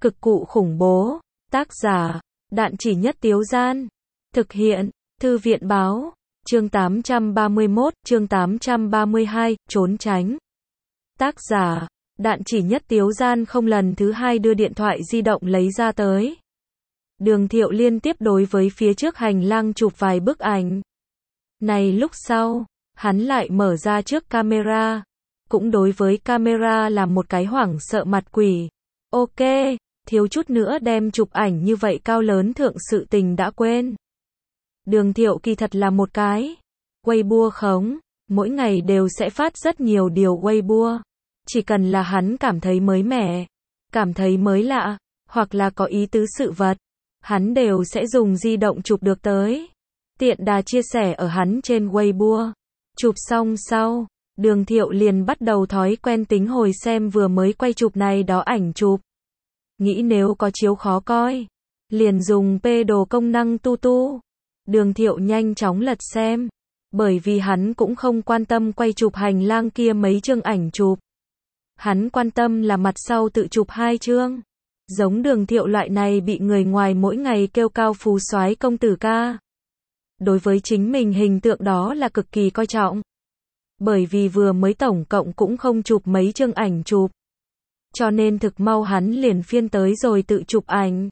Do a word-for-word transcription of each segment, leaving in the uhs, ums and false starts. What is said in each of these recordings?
Cực cụ khủng bố. Tác giả, Đạn Chỉ Nhất Tiếu Gian. Thực hiện, Thư viện Báo. Chương tám trăm ba mươi mốt, chương tám trăm ba mươi hai, trốn tránh. Tác giả, Đạn Chỉ Nhất Tiếu Gian không lần thứ hai đưa điện thoại di động lấy ra tới. Đường Thiệu liên tiếp đối với phía trước hành lang chụp vài bức ảnh. Này lúc sau, hắn lại mở ra trước camera. Cũng đối với camera làm một cái hoảng sợ mặt quỷ. Ok, thiếu chút nữa đem chụp ảnh như vậy cao lớn thượng sự tình đã quên. Đường Thiệu kỳ thật là một cái Weibo khống, mỗi ngày đều sẽ phát rất nhiều điều Weibo. Chỉ cần là hắn cảm thấy mới mẻ, cảm thấy mới lạ, hoặc là có ý tứ sự vật, hắn đều sẽ dùng di động chụp được tới. Tiện đà chia sẻ ở hắn trên Weibo. Chụp xong sau, Đường Thiệu liền bắt đầu thói quen tính hồi xem vừa mới quay chụp này đó ảnh chụp. Nghĩ nếu có chiếu khó coi, liền dùng pê đồ công năng tu tu. Đường Thiệu nhanh chóng lật xem, bởi vì hắn cũng không quan tâm quay chụp hành lang kia mấy chương ảnh chụp. Hắn quan tâm là mặt sau tự chụp hai chương. Giống Đường Thiệu loại này bị người ngoài mỗi ngày kêu cao phú soái công tử ca. Đối với chính mình hình tượng đó là cực kỳ coi trọng. Bởi vì vừa mới tổng cộng cũng không chụp mấy chương ảnh chụp. Cho nên thực mau hắn liền phiên tới rồi tự chụp ảnh.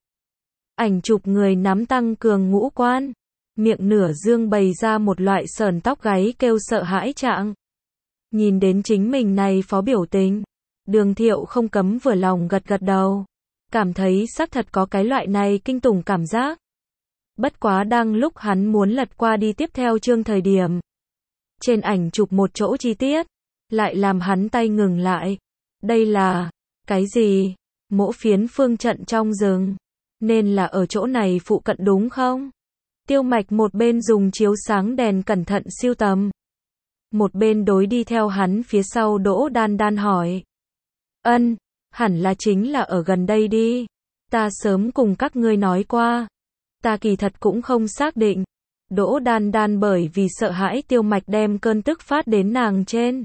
Ảnh chụp người nắm tăng cường ngũ quan. Miệng nửa dương bày ra một loại sờn tóc gáy kêu sợ hãi trạng. Nhìn đến chính mình này phó biểu tình. Đường Thiệu không cấm vừa lòng gật gật đầu. Cảm thấy xác thật có cái loại này kinh tủng cảm giác. Bất quá đang lúc hắn muốn lật qua đi tiếp theo chương thời điểm. Trên ảnh chụp một chỗ chi tiết. Lại làm hắn tay ngừng lại. Đây là cái gì? Mỗ phiến phương trận trong rừng. Nên là ở chỗ này phụ cận đúng không? Tiêu Mạch một bên dùng chiếu sáng đèn cẩn thận siêu tầm. Một bên đối đi theo hắn phía sau Đỗ Đan Đan hỏi. Ân, hẳn là chính là ở gần đây đi. Ta sớm cùng các ngươi nói qua. Ta kỳ thật cũng không xác định. Đỗ Đan Đan bởi vì sợ hãi Tiêu Mạch đem cơn tức phát đến nàng trên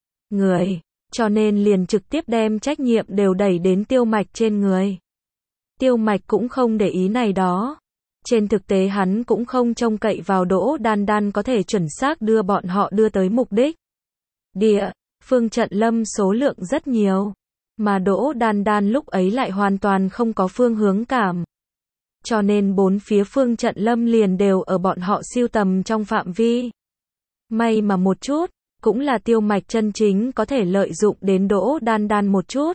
người. Cho nên liền trực tiếp đem trách nhiệm đều đẩy đến Tiêu Mạch trên người. Tiêu Mạch cũng không để ý này đó. Trên thực tế hắn cũng không trông cậy vào Đỗ Đan Đan có thể chuẩn xác đưa bọn họ đưa tới mục đích. Địa, phương trận lâm số lượng rất nhiều. Mà Đỗ Đan Đan lúc ấy lại hoàn toàn không có phương hướng cảm. Cho nên bốn phía phương trận lâm liền đều ở bọn họ siêu tầm trong phạm vi. May mà một chút, cũng là Tiêu Mạch chân chính có thể lợi dụng đến Đỗ Đan Đan một chút.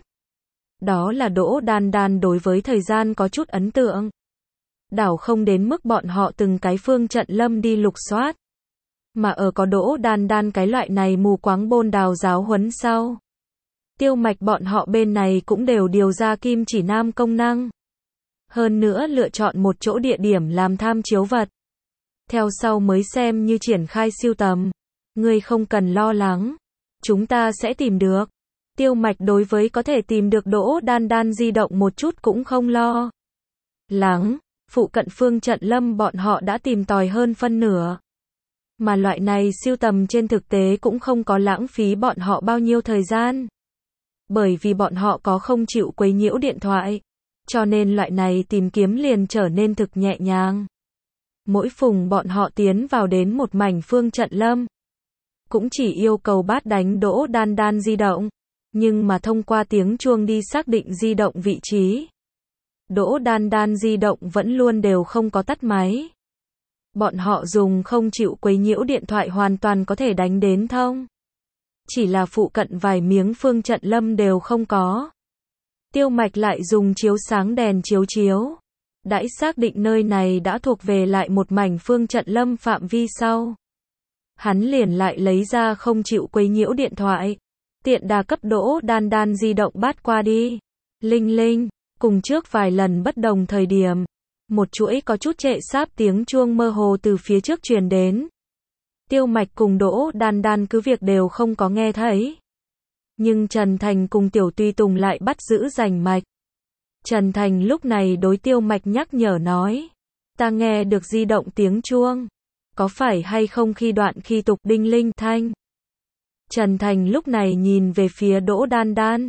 Đó là Đỗ Đan Đan đối với thời gian có chút ấn tượng. Đảo không đến mức bọn họ từng cái phương trận lâm đi lục soát. Mà ở có Đỗ Đan Đan cái loại này mù quáng bôn đào giáo huấn sau. Tiêu Mạch bọn họ bên này cũng đều điều ra kim chỉ nam công năng. Hơn nữa lựa chọn một chỗ địa điểm làm tham chiếu vật. Theo sau mới xem như triển khai siêu tầm. Ngươi không cần lo lắng. Chúng ta sẽ tìm được. Tiêu Mạch đối với có thể tìm được Đỗ Đan Đan di động một chút cũng không lo lắng. Phụ cận phương trận lâm bọn họ đã tìm tòi hơn phân nửa. Mà loại này siêu tầm trên thực tế cũng không có lãng phí bọn họ bao nhiêu thời gian. Bởi vì bọn họ có không chịu quấy nhiễu điện thoại. Cho nên loại này tìm kiếm liền trở nên thực nhẹ nhàng. Mỗi phùng bọn họ tiến vào đến một mảnh phương trận lâm. Cũng chỉ yêu cầu bát đánh Đỗ Đan Đan di động. Nhưng mà thông qua tiếng chuông đi xác định di động vị trí. Đỗ Đan Đan di động vẫn luôn đều không có tắt máy. Bọn họ dùng không chịu quấy nhiễu điện thoại hoàn toàn có thể đánh đến thông. Chỉ là phụ cận vài miếng phương trận lâm đều không có. Tiêu Mạch lại dùng chiếu sáng đèn chiếu chiếu. Đãi xác định nơi này đã thuộc về lại một mảnh phương trận lâm phạm vi sau. Hắn liền lại lấy ra không chịu quấy nhiễu điện thoại. Tiện đà cấp Đỗ Đan Đan di động bắt qua đi. Linh linh, cùng trước vài lần bất đồng thời điểm. Một chuỗi có chút trệ sáp tiếng chuông mơ hồ từ phía trước truyền đến. Tiêu Mạch cùng Đỗ Đan Đan cứ việc đều không có nghe thấy. Nhưng Trần Thành cùng Tiểu Tùy Tùng lại bắt giữ rành mạch. Trần Thành lúc này đối Tiêu Mạch nhắc nhở nói. Ta nghe được di động tiếng chuông. Có phải hay không khi đoạn khi tục đinh linh thanh? Trần Thành lúc này nhìn về phía Đỗ Đan Đan.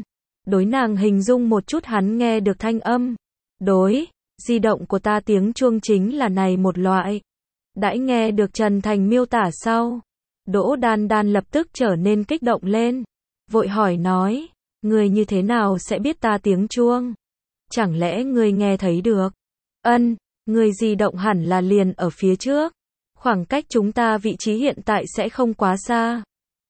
Đối nàng hình dung một chút hắn nghe được thanh âm. Đối, di động của ta tiếng chuông chính là này một loại. Đãi nghe được Trần Thành miêu tả sau, Đỗ Đan Đan lập tức trở nên kích động lên. Vội hỏi nói, người như thế nào sẽ biết ta tiếng chuông? Chẳng lẽ người nghe thấy được? Ân, người di động hẳn là liền ở phía trước. Khoảng cách chúng ta vị trí hiện tại sẽ không quá xa.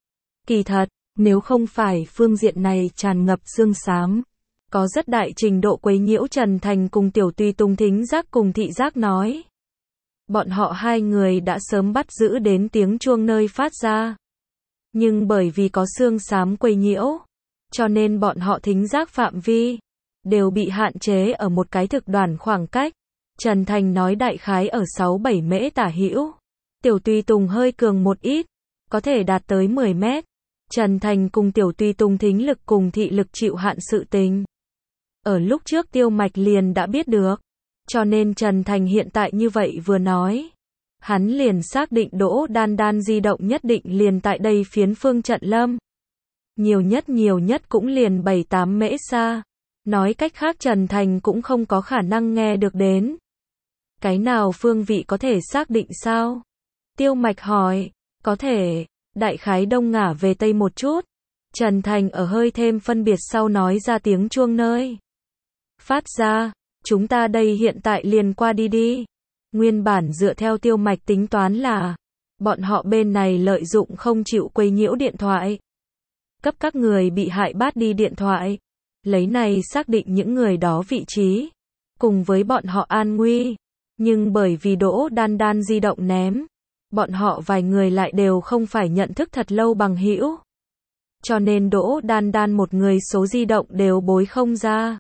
Kỳ thật, nếu không phải phương diện này tràn ngập sương xám, có rất đại trình độ quấy nhiễu Trần Thành cùng Tiểu Tùy Tùng thính giác cùng thị giác nói. Bọn họ hai người đã sớm bắt giữ đến tiếng chuông nơi phát ra. Nhưng bởi vì có sương xám quấy nhiễu, cho nên bọn họ thính giác phạm vi đều bị hạn chế ở một cái thực đoàn khoảng cách. Trần Thành nói đại khái ở sáu bảy mễ tả hữu. Tiểu Tùy Tùng hơi cường một ít, có thể đạt tới mười mét. Trần Thành cùng Tiểu Tùy Tùng thính lực cùng thị lực chịu hạn sự tình. Ở lúc trước Tiêu Mạch liền đã biết được. Cho nên Trần Thành hiện tại như vậy vừa nói. Hắn liền xác định Đỗ Đan Đan di động nhất định liền tại đây phiến phương trận lâm. Nhiều nhất nhiều nhất cũng liền bảy tám mễ xa. Nói cách khác Trần Thành cũng không có khả năng nghe được đến. Cái nào phương vị có thể xác định sao? Tiêu Mạch hỏi, có thể, đại khái đông ngả về tây một chút. Trần Thành ở hơi thêm phân biệt sau nói ra tiếng chuông nơi phát ra, chúng ta đây hiện tại liền qua đi đi. Nguyên bản dựa theo Tiêu Mạch tính toán là, bọn họ bên này lợi dụng không chịu quấy nhiễu điện thoại. Cấp các người bị hại bắt đi điện thoại. Lấy này xác định những người đó vị trí. Cùng với bọn họ an nguy. Nhưng bởi vì Đỗ Đan Đan di động ném. Bọn họ vài người lại đều không phải nhận thức thật lâu bằng hữu. Cho nên Đỗ Đan Đan một người số di động đều bối không ra.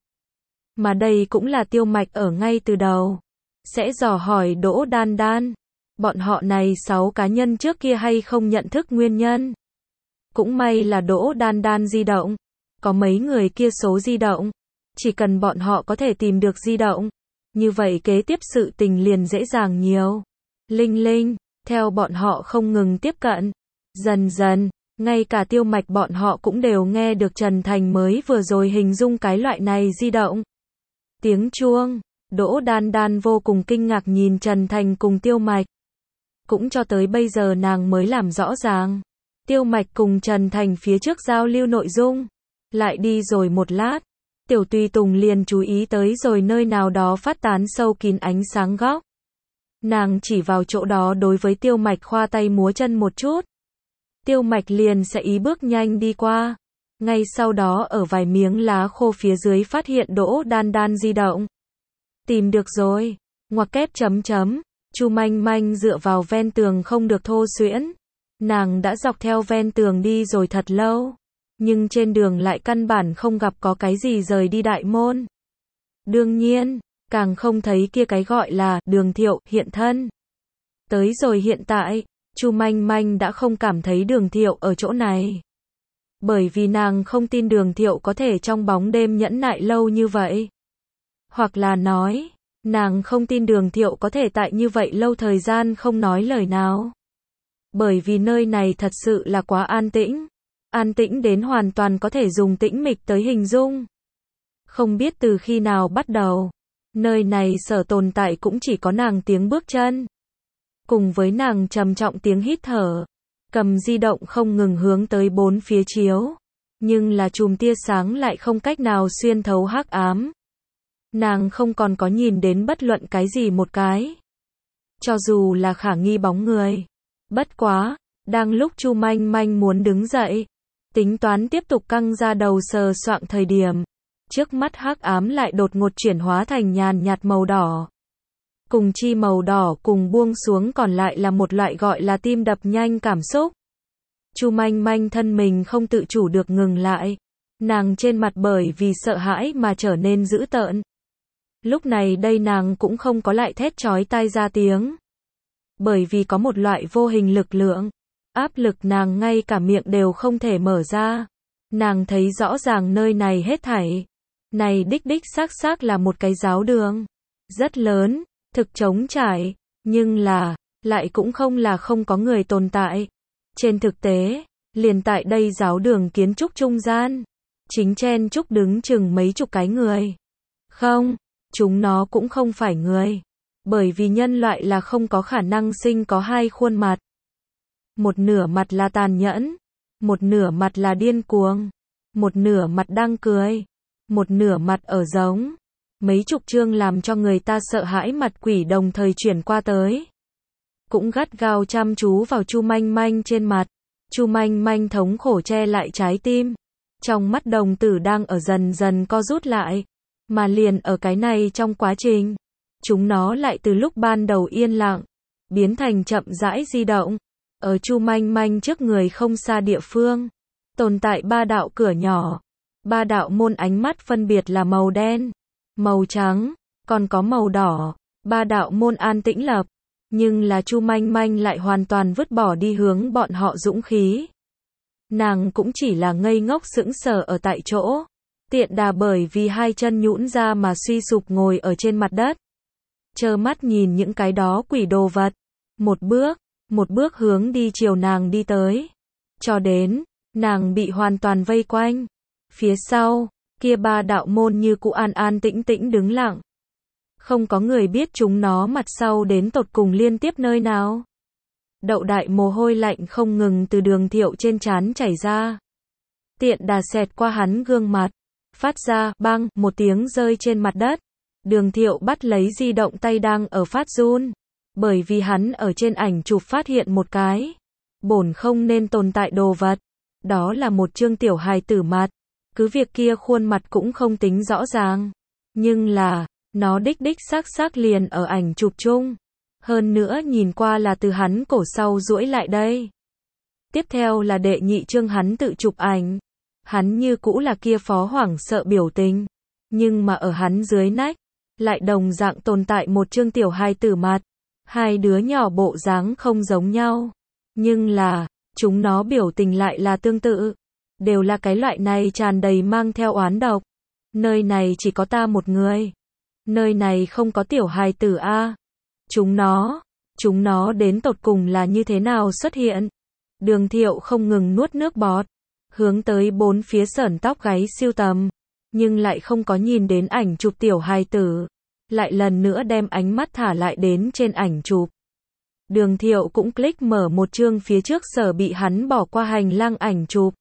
Mà đây cũng là Tiêu Mạch ở ngay từ đầu. Sẽ dò hỏi Đỗ Đan Đan. Bọn họ này sáu cá nhân trước kia hay không nhận thức nguyên nhân. Cũng may là Đỗ Đan Đan di động. Có mấy người kia số di động. Chỉ cần bọn họ có thể tìm được di động. Như vậy kế tiếp sự tình liền dễ dàng nhiều. Linh linh, theo bọn họ không ngừng tiếp cận. Dần dần, ngay cả Tiêu Mạch bọn họ cũng đều nghe được Trần Thành mới vừa rồi hình dung cái loại này di động. Tiếng chuông, Đỗ Đan Đan vô cùng kinh ngạc nhìn Trần Thành cùng Tiêu Mạch. Cũng cho tới bây giờ nàng mới làm rõ ràng. Tiêu Mạch cùng Trần Thành phía trước giao lưu nội dung. Lại đi rồi một lát. Tiểu Tùy Tùng liền chú ý tới rồi nơi nào đó phát tán sâu kín ánh sáng góc. Nàng chỉ vào chỗ đó đối với Tiêu Mạch khoa tay múa chân một chút. Tiêu Mạch liền sẽ ý bước nhanh đi qua. Ngay sau đó ở vài miếng lá khô phía dưới phát hiện Đỗ Đan Đan di động. Tìm được rồi. Ngoặc kép chấm chấm. Chu Manh Manh dựa vào ven tường không được thô xuyễn. Nàng đã dọc theo ven tường đi rồi thật lâu. Nhưng trên đường lại căn bản không gặp có cái gì rời đi đại môn. Đương nhiên, càng không thấy kia cái gọi là Đường Thiệu hiện thân. Tới rồi hiện tại, Chu Manh Manh đã không cảm thấy Đường Thiệu ở chỗ này. Bởi vì nàng không tin Đường Thiệu có thể trong bóng đêm nhẫn nại lâu như vậy. Hoặc là nói, nàng không tin Đường Thiệu có thể tại như vậy lâu thời gian không nói lời nào. Bởi vì nơi này thật sự là quá an tĩnh. An tĩnh đến hoàn toàn có thể dùng tĩnh mịch tới hình dung. Không biết từ khi nào bắt đầu, nơi này sở tồn tại cũng chỉ có nàng tiếng bước chân. Cùng với nàng trầm trọng tiếng hít thở. Cầm di động không ngừng hướng tới bốn phía chiếu. Nhưng là chùm tia sáng lại không cách nào xuyên thấu hắc ám. Nàng không còn có nhìn đến bất luận cái gì một cái. Cho dù là khả nghi bóng người. Bất quá, đang lúc Chu Manh Manh muốn đứng dậy. Tính toán tiếp tục căng ra đầu sờ soạng thời điểm. Trước mắt hắc ám lại đột ngột chuyển hóa thành nhàn nhạt màu đỏ. Cùng chi màu đỏ cùng buông xuống còn lại là một loại gọi là tim đập nhanh cảm xúc. Chu Manh Manh thân mình không tự chủ được ngừng lại. Nàng trên mặt bởi vì sợ hãi mà trở nên dữ tợn. Lúc này đây nàng cũng không có lại thét chói tai ra tiếng. Bởi vì có một loại vô hình lực lượng. Áp lực nàng ngay cả miệng đều không thể mở ra. Nàng thấy rõ ràng nơi này hết thảy. Này đích đích xác xác là một cái giáo đường. Rất lớn, thực trống trải, nhưng là, lại cũng không là không có người tồn tại. Trên thực tế, liền tại đây giáo đường kiến trúc trung gian. chính chen chúc đứng chừng mấy chục cái người. Không, chúng nó cũng không phải người. Bởi vì nhân loại là không có khả năng sinh có hai khuôn mặt. Một nửa mặt là tàn nhẫn, một nửa mặt là điên cuồng, một nửa mặt đang cười, một nửa mặt ở giống. Mấy chục chương làm cho người ta sợ hãi mặt quỷ đồng thời chuyển qua tới. Cũng gắt gao chăm chú vào Chu Manh Manh trên mặt. Chu Manh Manh thống khổ che lại trái tim. Trong mắt đồng tử đang ở dần dần co rút lại. Mà liền ở cái này trong quá trình, chúng nó lại từ lúc ban đầu yên lặng, biến thành chậm rãi di động. Ở Chu Manh Manh trước người không xa địa phương, tồn tại ba đạo cửa nhỏ. Ba đạo môn ánh mắt phân biệt là màu đen, màu trắng, còn có màu đỏ. Ba đạo môn an tĩnh lập, nhưng là Chu Manh Manh lại hoàn toàn vứt bỏ đi hướng bọn họ dũng khí. Nàng cũng chỉ là ngây ngốc sững sờ ở tại chỗ. Tiện đà bởi vì hai chân nhũn ra mà suy sụp ngồi ở trên mặt đất. Trơ mắt nhìn những cái đó quỷ đồ vật. Một bước, một bước hướng đi chiều nàng đi tới. Cho đến, nàng bị hoàn toàn vây quanh. Phía sau, kia ba đạo môn như cũ an an tĩnh tĩnh đứng lặng. Không có người biết chúng nó mặt sau đến tột cùng liên tiếp nơi nào. Đậu đại mồ hôi lạnh không ngừng từ Đường Thiệu trên trán chảy ra. Tiện đà xẹt qua hắn gương mặt. Phát ra, bang, một tiếng rơi trên mặt đất. Đường Thiệu bắt lấy di động tay đang ở phát run. Bởi vì hắn ở trên ảnh chụp phát hiện một cái bổn không nên tồn tại đồ vật. Đó là một chương tiểu hài tử mặt. Cứ việc kia khuôn mặt cũng không tính rõ ràng. Nhưng là, nó đích đích xác xác liền ở ảnh chụp chung. Hơn nữa nhìn qua là từ hắn cổ sau duỗi lại đây. Tiếp theo là đệ nhị chương hắn tự chụp ảnh. Hắn như cũ là kia phó hoảng sợ biểu tình. Nhưng mà ở hắn dưới nách, lại đồng dạng tồn tại một chương tiểu hài tử mặt. Hai đứa nhỏ bộ dáng không giống nhau. Nhưng là, chúng nó biểu tình lại là tương tự. Đều là cái loại này tràn đầy mang theo oán độc. Nơi này chỉ có ta một người. Nơi này không có tiểu hài tử a. Chúng nó, chúng nó đến tột cùng là như thế nào xuất hiện? Đường Thiệu không ngừng nuốt nước bọt, hướng tới bốn phía sởn tóc gáy siêu tầm, nhưng lại không có nhìn đến ảnh chụp tiểu hài tử, lại lần nữa đem ánh mắt thả lại đến trên ảnh chụp. Đường Thiệu cũng click mở một chương phía trước sở bị hắn bỏ qua hành lang ảnh chụp.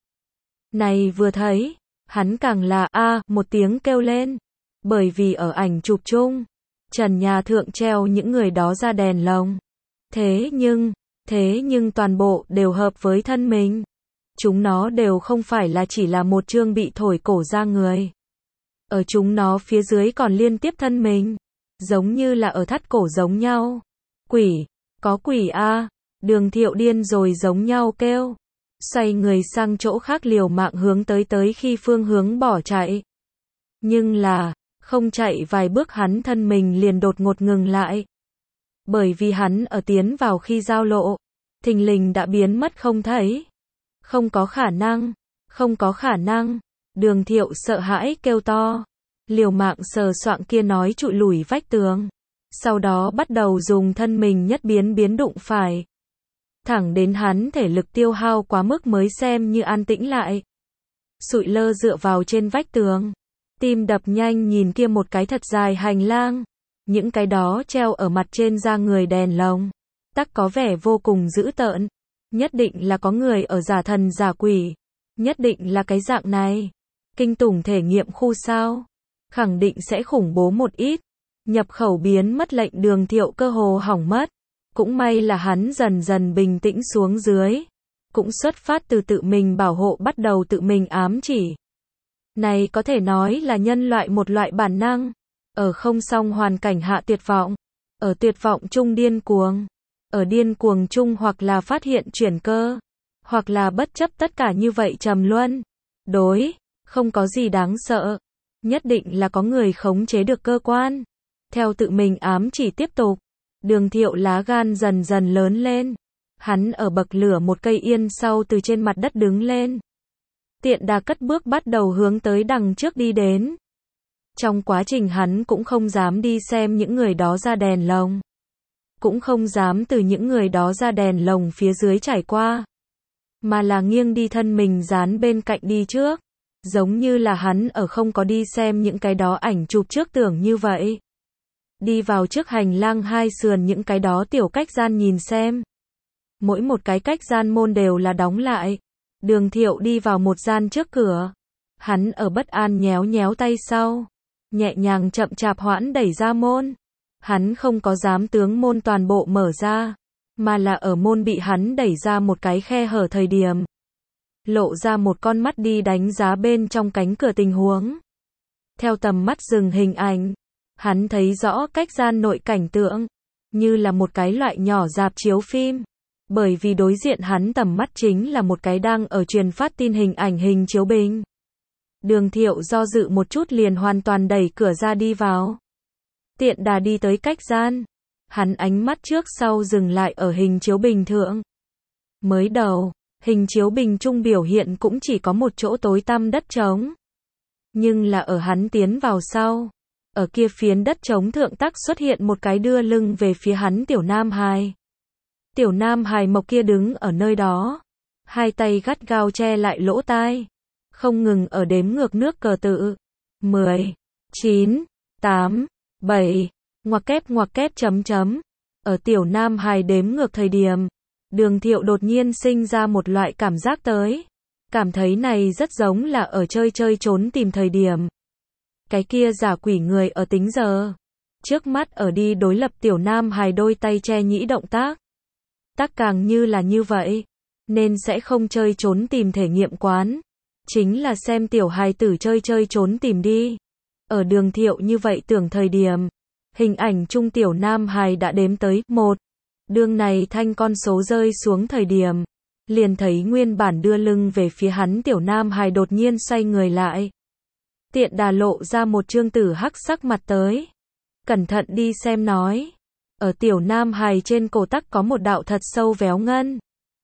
Này vừa thấy, hắn càng là a một tiếng kêu lên, bởi vì ở ảnh chụp chung, trần nhà thượng treo những người đó ra đèn lồng. Thế nhưng, thế nhưng toàn bộ đều hợp với thân mình. Chúng nó đều không phải là chỉ là một chương bị thổi cổ ra người. Ở chúng nó phía dưới còn liên tiếp thân mình, giống như là ở thắt cổ giống nhau. Quỷ, có quỷ a. Đường Thiệu điên rồi giống nhau kêu. Xoay người sang chỗ khác liều mạng hướng tới tới khi phương hướng bỏ chạy. Nhưng là, không chạy vài bước hắn thân mình liền đột ngột ngừng lại. Bởi vì hắn ở tiến vào khi giao lộ, thình lình đã biến mất không thấy. Không có khả năng, không có khả năng. Đường Thiệu sợ hãi kêu to. Liều mạng sờ soạng kia nói trụi lủi vách tường. Sau đó bắt đầu dùng thân mình nhất biến biến đụng phải. Thẳng đến hắn thể lực tiêu hao quá mức mới xem như an tĩnh lại. Sụi lơ dựa vào trên vách tường. Tim đập nhanh nhìn kia một cái thật dài hành lang. Những cái đó treo ở mặt trên da người đèn lồng. Tắc có vẻ vô cùng dữ tợn. Nhất định là có người ở giả thần giả quỷ. Nhất định là cái dạng này. Kinh tủng thể nghiệm khu sao. Khẳng định sẽ khủng bố một ít. Nhập khẩu biến mất lệnh Đường Thiệu cơ hồ hỏng mất. Cũng may là hắn dần dần bình tĩnh xuống dưới. Cũng xuất phát từ tự mình bảo hộ bắt đầu tự mình ám chỉ. Này có thể nói là nhân loại một loại bản năng. Ở không song hoàn cảnh hạ tuyệt vọng. Ở tuyệt vọng chung điên cuồng. Ở điên cuồng chung hoặc là phát hiện chuyển cơ. Hoặc là bất chấp tất cả như vậy trầm luân. Đối, không có gì đáng sợ. Nhất định là có người khống chế được cơ quan. Theo tự mình ám chỉ tiếp tục. Đường Thiệu lá gan dần dần lớn lên. Hắn ở bậc lửa một cây yên sau từ trên mặt đất đứng lên. Tiện đà cất bước bắt đầu hướng tới đằng trước đi đến. Trong quá trình hắn cũng không dám đi xem những người đó ra đèn lồng. Cũng không dám từ những người đó ra đèn lồng phía dưới trải qua. Mà là nghiêng đi thân mình dán bên cạnh đi trước. Giống như là hắn ở không có đi xem những cái đó ảnh chụp trước tưởng như vậy. Đi vào trước hành lang hai sườn những cái đó tiểu cách gian nhìn xem. Mỗi một cái cách gian môn đều là đóng lại. Đường Thiệu đi vào một gian trước cửa. Hắn ở bất an nhéo nhéo tay sau. Nhẹ nhàng chậm chạp hoãn đẩy ra môn. Hắn không có dám tướng môn toàn bộ mở ra. Mà là ở môn bị hắn đẩy ra một cái khe hở thời điểm. Lộ ra một con mắt đi đánh giá bên trong cánh cửa tình huống. Theo tầm mắt dừng hình ảnh. Hắn thấy rõ cách gian nội cảnh tượng. Như là một cái loại nhỏ rạp chiếu phim. Bởi vì đối diện hắn tầm mắt chính là một cái đang ở truyền phát tin hình ảnh hình chiếu bình. Đường Thiệu do dự một chút liền hoàn toàn đẩy cửa ra đi vào. Tiện đà đi tới cách gian. Hắn ánh mắt trước sau dừng lại ở hình chiếu bình thượng. Mới đầu, hình chiếu bình trung biểu hiện cũng chỉ có một chỗ tối tăm đất trống. Nhưng là ở hắn tiến vào sau. Ở kia phiến đất trống thượng tắc xuất hiện một cái đưa lưng về phía hắn tiểu nam hài. Tiểu nam hài mộc kia đứng ở nơi đó. Hai tay gắt gao che lại lỗ tai. Không ngừng ở đếm ngược nước cờ tự. mười, chín, tám, bảy, ngoặc kép ngoặc kép chấm chấm. Ở tiểu nam hài đếm ngược thời điểm. Đường Thiệu đột nhiên sinh ra một loại cảm giác tới. Cảm thấy này rất giống là ở chơi chơi trốn tìm thời điểm. Cái kia giả quỷ người ở tính giờ. Trước mắt ở đi đối lập tiểu nam hài đôi tay che nhĩ động tác. Tác càng như là như vậy. Nên sẽ không chơi trốn tìm thể nghiệm quán. Chính là xem tiểu hài tử chơi chơi trốn tìm đi. Ở Đường Thiệu như vậy tưởng thời điểm. Hình ảnh trung tiểu nam hài đã đếm tới một. Đường này thanh con số rơi xuống thời điểm. Liền thấy nguyên bản đưa lưng về phía hắn tiểu nam hài đột nhiên xoay người lại. Tiện đà lộ ra một trương tử hắc sắc mặt tới. Cẩn thận đi xem nói. Ở tiểu nam hài trên cổ tắc có một đạo thật sâu véo ngân.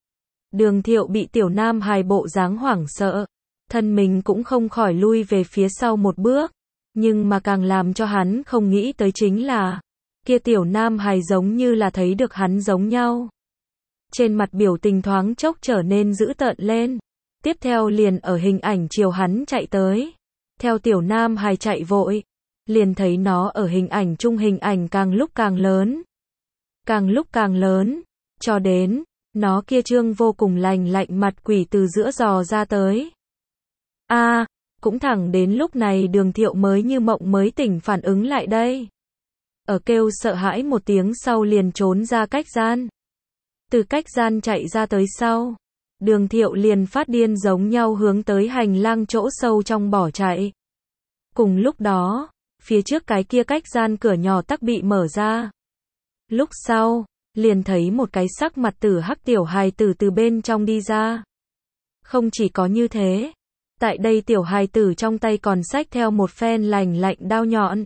Đường Thiệu bị tiểu nam hài bộ dáng hoảng sợ. Thân mình cũng không khỏi lui về phía sau một bước. Nhưng mà càng làm cho hắn không nghĩ tới chính là. Kia tiểu nam hài giống như là thấy được hắn giống nhau. Trên mặt biểu tình thoáng chốc trở nên dữ tợn lên. Tiếp theo liền ở hình ảnh chiều hắn chạy tới. Theo tiểu nam hài chạy vội. Liền thấy nó ở hình ảnh trung hình ảnh càng lúc càng lớn. Càng lúc càng lớn. Cho đến, nó kia trương vô cùng lành lạnh mặt quỷ từ giữa giò ra tới. a à, cũng thẳng đến lúc này Đường Thiệu mới như mộng mới tỉnh phản ứng lại đây. Ở kêu sợ hãi một tiếng sau liền trốn ra cách gian. Từ cách gian chạy ra tới sau. Đường Thiệu liền phát điên giống nhau hướng tới hành lang chỗ sâu trong bỏ chạy. Cùng lúc đó, phía trước cái kia cách gian cửa nhỏ tắc bị mở ra. Lúc sau, liền thấy một cái sắc mặt tử hắc tiểu hài tử từ bên trong đi ra. Không chỉ có như thế, tại đây tiểu hài tử trong tay còn xách theo một phen lành lạnh đao nhọn.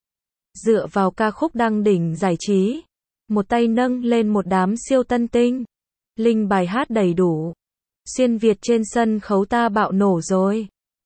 Dựa vào ca khúc đăng đỉnh giải trí, một tay nâng lên một đám siêu tân tinh. Linh bài hát đầy đủ. Xuyên Việt trên sân khấu ta bạo nổ rồi.